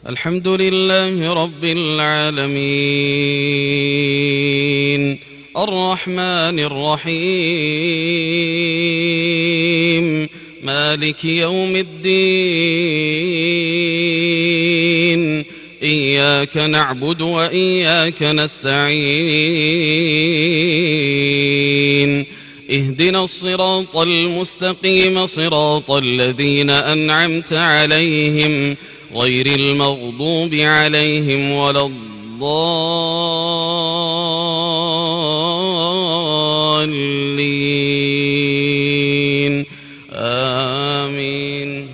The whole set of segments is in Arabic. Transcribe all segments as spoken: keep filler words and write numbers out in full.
الحمد لله رب العالمين الرحمن الرحيم مالك يوم الدين إياك نعبد وإياك نستعين اهدنا الصراط المستقيم صراط الذين أنعمت عليهم غير المغضوب عليهم ولا الضالين آمين.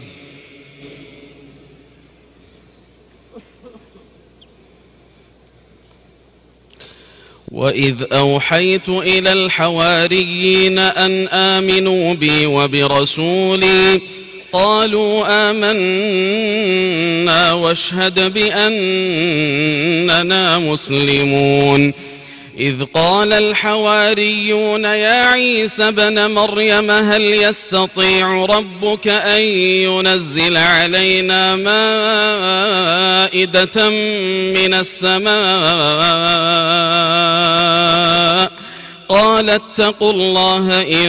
وإذ أوحيت إلى الحواريين أن آمنوا بي وبرسولي قالوا آمنا واشهد بأننا مسلمون. إذ قال الحواريون يا عيسى ابن مريم هل يستطيع ربك أن ينزل علينا مائدة من السماء قال اتقوا الله إن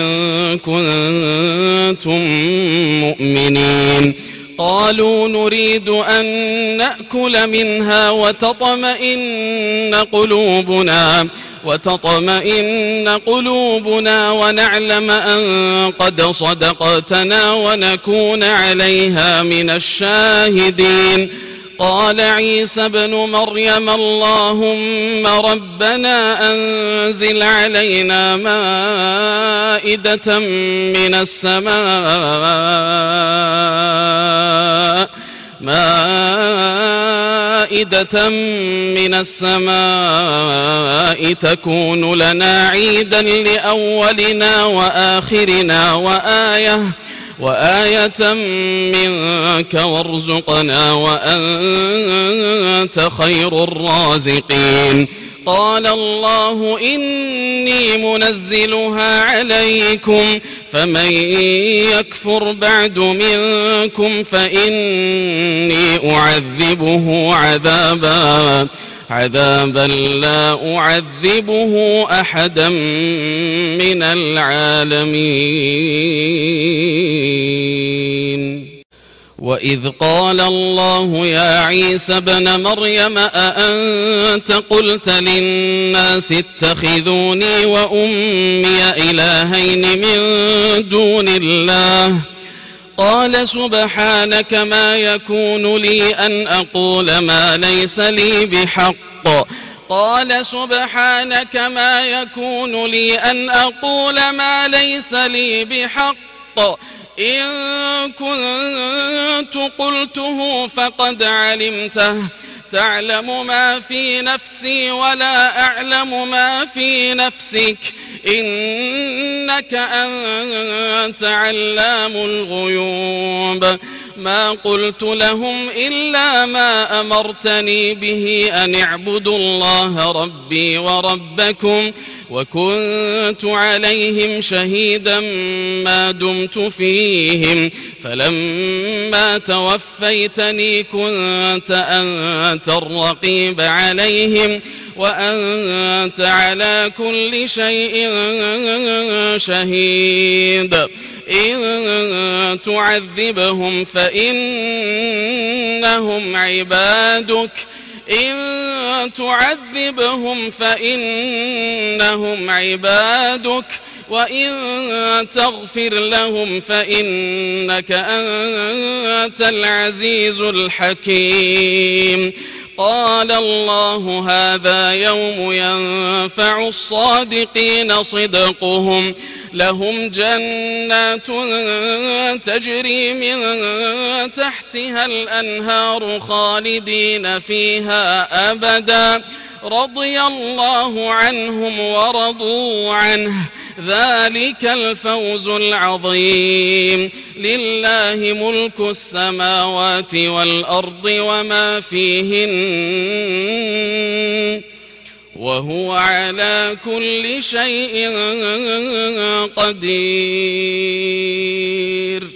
كنتم مؤمنين. قالوا نريد أن نأكل منها وتطمئن قلوبنا وتطمئن قلوبنا ونعلم أن قد صدقتنا ونكون عليها من الشاهدين. قال عيسى ابن مريم اللهم ربنا أنزل علينا مائدة من السماء مائدة من السماء تكون لنا عيدا لأولنا وآخرنا وآية وآية منك وارزقنا وأنت خير الرازقين. قال الله إني منزلها عليكم فمن يكفر بعد منكم فإني أعذبه عذابا عذابا لا أعذبه أحدا من العالمين. وإذ قال الله يا عيسى ابن مريم أأنت قلت للناس اتخذوني وأمي إلهين من دون الله قال سبحانك ما يكون لي أن أقول ما ليس لي بحق قال سبحانك ما يكون لي أن أقول ما ليس لي بحق إن كنت قلته فقد علمته تعلم ما في نفسي ولا أعلم ما في نفسك إنك أنت علام الغيوب. ما قلت لهم إلا ما أمرتني به أن اعبدوا الله ربي وربكم وكنت عليهم شهيدا ما دمت فيهم فلما توفيتني كنت أنت الرقيب عليهم وأنت على كل شيء شهيد. إن تعذبهم فإنهم عبادك إن تعذبهم فإنهم عبادك وإن تغفر لهم فإنك أنت العزيز الحكيم. قال الله هذا يوم ينفع الصادقين صدقهم لهم جنات تجري من تحتها الأنهار خالدين فيها أبدا رضي الله عنهم ورضوا عنه ذلك الفوز العظيم. لله ملك السماوات والأرض وما فيهن وهو على كل شيء قدير.